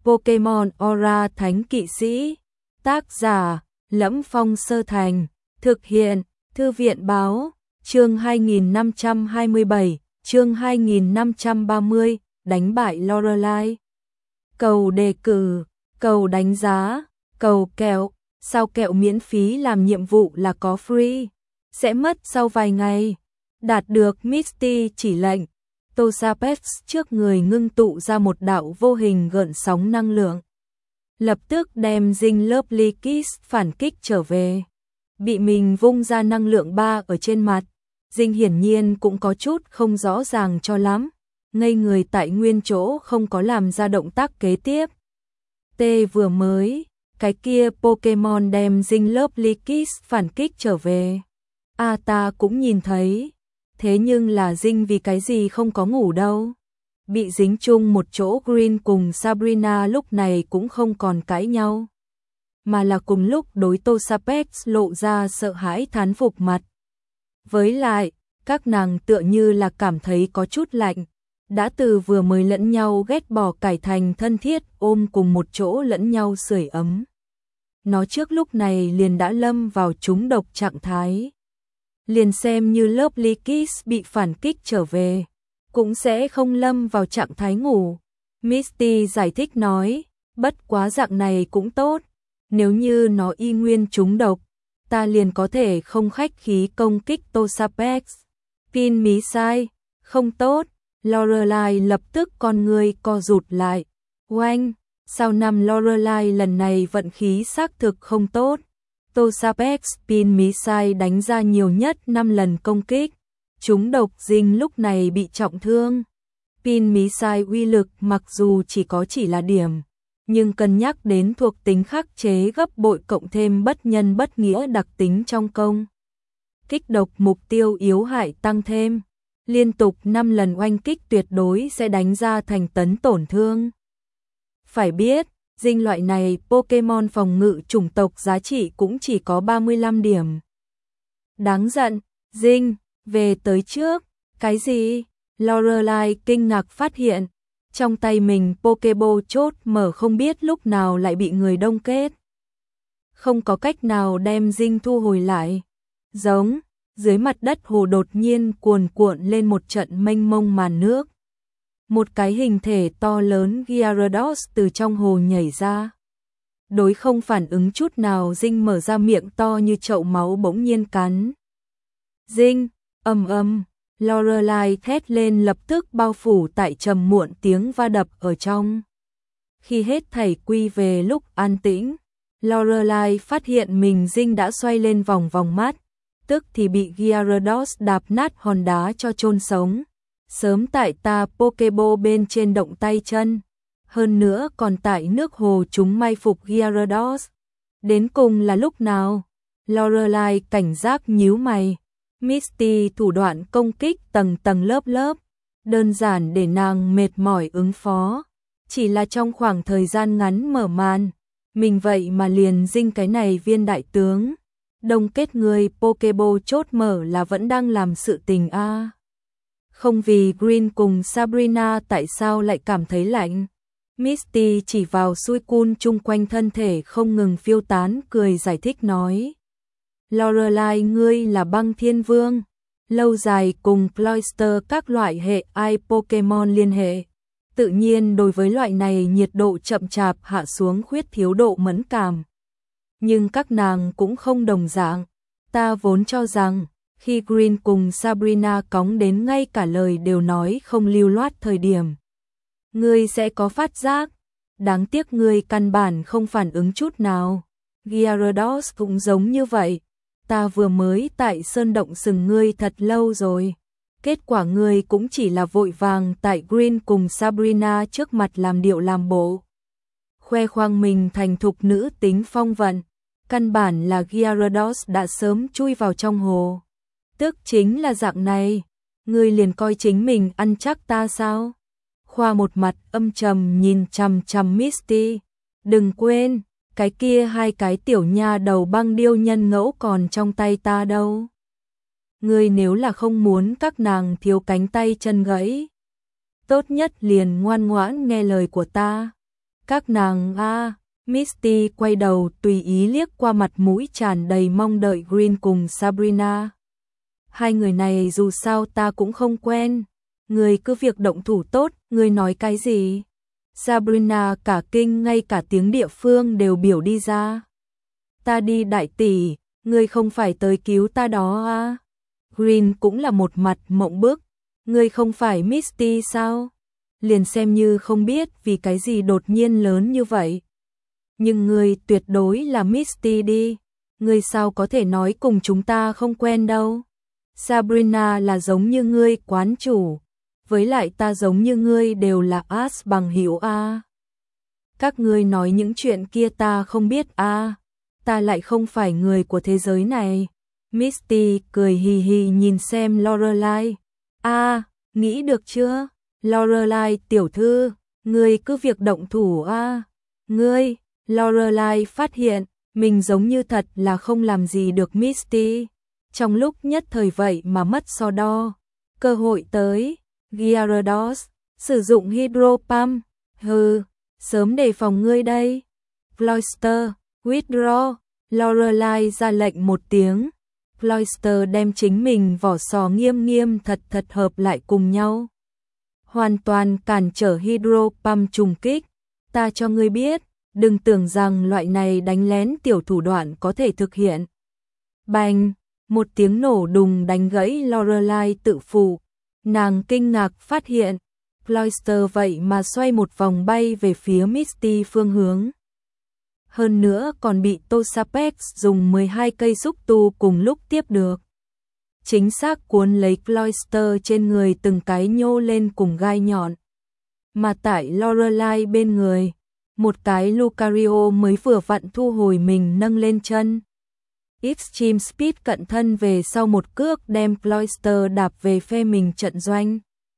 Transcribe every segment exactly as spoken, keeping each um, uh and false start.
Pokemon Aura Thánh Kỵ Sĩ. Tác giả: Lẫm Phong Sơ Thành. Thực hiện: Thư viện báo. Chương hai nghìn năm trăm hai mươi bảy, chương hai nghìn năm trăm ba mươi, đánh bại Lorelai. Cầu đề cử, cầu đánh giá, cầu kẹo. Sao kẹo miễn phí làm nhiệm vụ là có free, sẽ mất sau vài ngày. Đạt được Misty chỉ lệnh, Toxapex trước người ngưng tụ ra một đạo vô hình gợn sóng năng lượng. Lập tức đem Dinh Lovely Kiss phản kích trở về. Bị mình vung ra năng lượng ba ở trên mặt, Dinh hiển nhiên cũng có chút không rõ ràng cho lắm, ngây người tại nguyên chỗ không có làm ra động tác kế tiếp. T vừa mới, cái kia Pokemon đem Dinh Lovely Kiss phản kích trở về. A ta cũng nhìn thấy, thế nhưng là Dinh vì cái gì không có ngủ đâu. Bị dính chung một chỗ Green cùng Sabrina lúc này cũng không còn cãi nhau, mà là cùng lúc đối Toxapex lộ ra sợ hãi thán phục mặt. Với lại, các nàng tựa như là cảm thấy có chút lạnh, đã từ vừa mới lẫn nhau ghét bỏ cải thành thân thiết ôm cùng một chỗ lẫn nhau sưởi ấm. Nó trước lúc này liền đã lâm vào trúng độc trạng thái. Liền xem như Lovely Kiss bị phản kích trở về, cũng sẽ không lâm vào trạng thái ngủ. Misty giải thích nói, bất quá dạng này cũng tốt, nếu như nó y nguyên trúng độc, ta liền có thể không khách khí công kích Toxapex. Pin mí sai, không tốt. Lorelai lập tức con người co rụt lại. Oanh, sau năm Lorelai lần này vận khí xác thực không tốt. Toxapex Pin mí sai đánh ra nhiều nhất năm lần công kích. Trúng độc Dinh lúc này bị trọng thương. Pin mí sai uy lực mặc dù chỉ có chỉ là điểm, nhưng cân nhắc đến thuộc tính khắc chế gấp bội cộng thêm bất nhân bất nghĩa đặc tính trong công kích độc mục tiêu yếu hại tăng thêm, liên tục năm lần oanh kích tuyệt đối sẽ đánh ra thành tấn tổn thương. Phải biết, Dinh loại này Pokemon phòng ngự chủng tộc giá trị cũng chỉ có ba mươi lăm điểm. Đáng giận, Dinh, về tới trước. Cái gì? Lorelai kinh ngạc phát hiện, trong tay mình Pokeball chốt mở không biết lúc nào lại bị người đông kết. Không có cách nào đem Dinh thu hồi lại. Giống, dưới mặt đất hồ đột nhiên cuồn cuộn lên một trận mênh mông màn nước. Một cái hình thể to lớn Gyarados từ trong hồ nhảy ra. Đối không phản ứng chút nào Dinh mở ra miệng to như chậu máu bỗng nhiên cắn. Dinh, ầm ầm, Lorelai thét lên lập tức bao phủ tại trầm muộn tiếng va đập ở trong. Khi hết thảy quy về lúc an tĩnh, Lorelai phát hiện mình Dinh đã xoay lên vòng vòng mắt, tức thì bị Gyarados đạp nát hòn đá cho chôn sống. Sớm tại ta Pokeball bên trên động tay chân, hơn nữa còn tại nước hồ chúng mai phục Gyarados. Đến cùng là lúc nào? Lorelai cảnh giác nhíu mày. Misty thủ đoạn công kích tầng tầng lớp lớp, đơn giản để nàng mệt mỏi ứng phó. Chỉ là trong khoảng thời gian ngắn mở màn, mình vậy mà liền Dinh cái này viên đại tướng. Đông kết người Pokeball chốt mở là vẫn đang làm sự tình a. À. Không vì Green cùng Sabrina tại sao lại cảm thấy lạnh. Misty chỉ vào Suicune chung quanh thân thể không ngừng phiêu tán cười giải thích nói. Lorelai ngươi là băng thiên vương, lâu dài cùng Cloyster các loại hệ ai Pokemon liên hệ. Tự nhiên đối với loại này nhiệt độ chậm chạp hạ xuống khuyết thiếu độ mẫn cảm. Nhưng các nàng cũng không đồng dạng. Ta vốn cho rằng, khi Green cùng Sabrina cóng đến ngay cả lời đều nói không lưu loát thời điểm, ngươi sẽ có phát giác. Đáng tiếc ngươi căn bản không phản ứng chút nào. Gyarados cũng giống như vậy. Ta vừa mới tại sơn động sừng ngươi thật lâu rồi. Kết quả ngươi cũng chỉ là vội vàng tại Green cùng Sabrina trước mặt làm điệu làm bộ. Khoe khoang mình thành thục nữ tính phong vận. Căn bản là Gyarados đã sớm chui vào trong hồ. Tức chính là dạng này. Ngươi liền coi chính mình ăn chắc ta sao? Khoa một mặt âm trầm nhìn chằm chằm Misty. Đừng quên, cái kia hai cái tiểu nha đầu băng điêu nhân ngẫu còn trong tay ta đâu. Ngươi nếu là không muốn các nàng thiếu cánh tay chân gãy, tốt nhất liền ngoan ngoãn nghe lời của ta. Các nàng a. Misty quay đầu tùy ý liếc qua mặt mũi tràn đầy mong đợi Green cùng Sabrina. Hai người này dù sao ta cũng không quen. Người cứ việc động thủ tốt, người nói cái gì? Sabrina cả kinh ngay cả tiếng địa phương đều biểu đi ra. Ta đi đại tỷ, ngươi không phải tới cứu ta đó à? Green cũng là một mặt mộng bức. Ngươi không phải Misty sao? Liền xem như không biết vì cái gì đột nhiên lớn như vậy. Nhưng ngươi tuyệt đối là Misty đi. Ngươi sao có thể nói cùng chúng ta không quen đâu. Sabrina là giống như ngươi quán chủ. Với lại ta giống như ngươi đều là As bằng hữu a. Các ngươi nói những chuyện kia ta không biết a. Ta lại không phải người của thế giới này. Misty cười hì hì nhìn xem Lorelai. A, nghĩ được chưa? Lorelai tiểu thư, ngươi cứ việc động thủ a. Ngươi, Lorelai phát hiện, mình giống như thật là không làm gì được Misty. Trong lúc nhất thời vậy mà mất so đo. Cơ hội tới, Gyarados, sử dụng Hydro Pump. Hừ, sớm đề phòng ngươi đây. Cloyster, withdraw. Lorelai ra lệnh một tiếng. Cloyster đem chính mình vỏ sò nghiêm nghiêm thật thật hợp lại cùng nhau. Hoàn toàn cản trở Hydro Pump trùng kích. Ta cho ngươi biết, đừng tưởng rằng loại này đánh lén tiểu thủ đoạn có thể thực hiện. Bành, một tiếng nổ đùng đánh gãy Lorelai tự phụ. Nàng kinh ngạc phát hiện, Cloyster vậy mà xoay một vòng bay về phía Misty phương hướng. Hơn nữa còn bị Tosapex dùng mười hai cây xúc tu cùng lúc tiếp được. Chính xác cuốn lấy Cloyster trên người từng cái nhô lên cùng gai nhọn. Mà tại Lorelai bên người, một cái Lucario mới vừa vặn thu hồi mình nâng lên chân. Extreme Speed cận thân về sau một cước đem Cloyster đạp về phe mình trận doanh.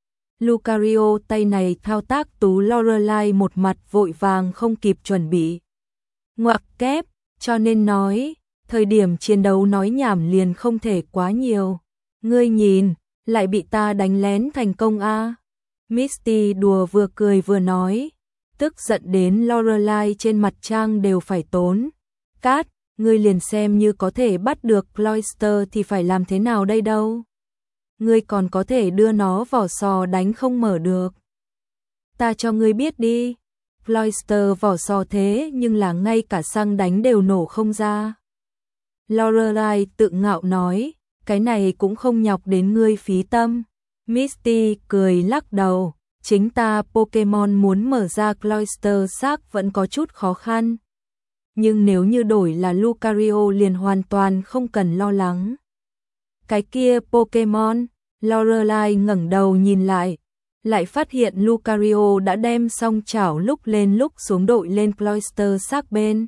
Lucario tay này thao tác tú Lorelai một mặt vội vàng không kịp chuẩn bị. Ngoặc kép, cho nên nói, thời điểm chiến đấu nói nhảm liền không thể quá nhiều. Ngươi nhìn, lại bị ta đánh lén thành công a. À? Misty đùa vừa cười vừa nói, tức giận đến Lorelai trên mặt trang đều phải tốn. Cát, ngươi liền xem như có thể bắt được Cloyster thì phải làm thế nào đây đâu. Ngươi còn có thể đưa nó vỏ sò đánh không mở được. Ta cho ngươi biết đi. Cloyster vỏ sò thế nhưng là ngay cả xăng đánh đều nổ không ra. Lorelai tự ngạo nói, cái này cũng không nhọc đến ngươi phí tâm. Misty cười lắc đầu, chính ta Pokemon muốn mở ra Cloyster xác vẫn có chút khó khăn. Nhưng nếu như đổi là Lucario liền hoàn toàn không cần lo lắng. Cái kia Pokemon, Lorelai ngẩng đầu nhìn lại, lại phát hiện Lucario đã đem song chảo lúc lên lúc xuống đội lên Cloyster xác bên.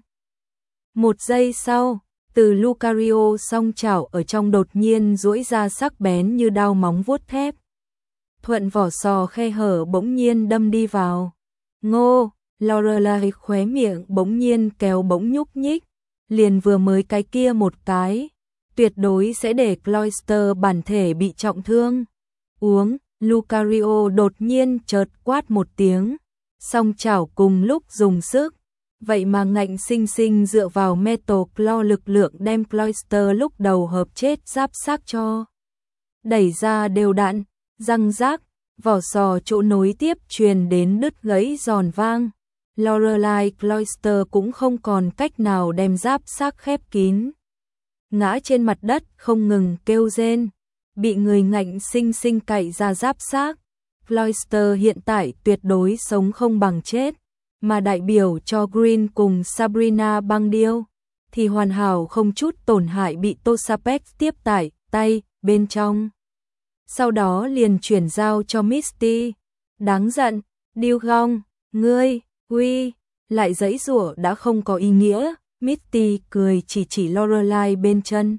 Một giây sau, từ Lucario song chảo ở trong đột nhiên duỗi ra sắc bén như đao móng vuốt thép. Thuận vỏ sò khe hở bỗng nhiên đâm đi vào. Ngô, Lorelai khóe miệng bỗng nhiên kéo bỗng nhúc nhích, liền vừa mới cái kia một cái, tuyệt đối sẽ để Cloyster bản thể bị trọng thương. Uống, Lucario đột nhiên chợt quát một tiếng, song chảo cùng lúc dùng sức, vậy mà ngạnh sinh sinh dựa vào Metal Claw lực lượng đem Cloyster lúc đầu hợp chết giáp xác cho. Đẩy ra đều đặn, răng rác, vỏ sò chỗ nối tiếp truyền đến đứt gãy giòn vang. Lorelai Cloyster cũng không còn cách nào đem giáp xác khép kín. Ngã trên mặt đất không ngừng kêu rên, bị người ngạnh sinh sinh cạy ra giáp xác. Cloyster hiện tại tuyệt đối sống không bằng chết, mà đại biểu cho Green cùng Sabrina băng điêu, thì hoàn hảo không chút tổn hại bị Tosapex tiếp tại tay bên trong. Sau đó liền chuyển giao cho Misty. Đáng giận, Dewgong, ngươi, uy, lại giãy giụa đã không có ý nghĩa. Misty cười chỉ chỉ Lorelai bên chân.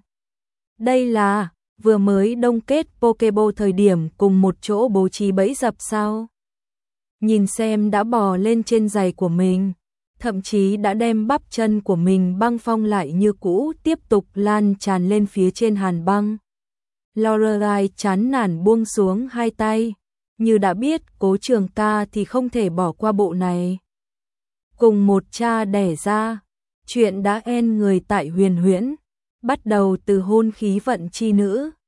Đây là vừa mới đông kết Pokeball thời điểm cùng một chỗ bố trí bẫy dập sao? Nhìn xem đã bò lên trên giày của mình, thậm chí đã đem bắp chân của mình băng phong lại như cũ, tiếp tục lan tràn lên phía trên hàn băng. Lorelai chán nản buông xuống hai tay, như đã biết Cố Trường Ca thì không thể bỏ qua bộ này. cùng một cha đẻ ra. Chuyện đã en người tại Huyền Huyễn, bắt đầu từ hôn khí vận chi nữ,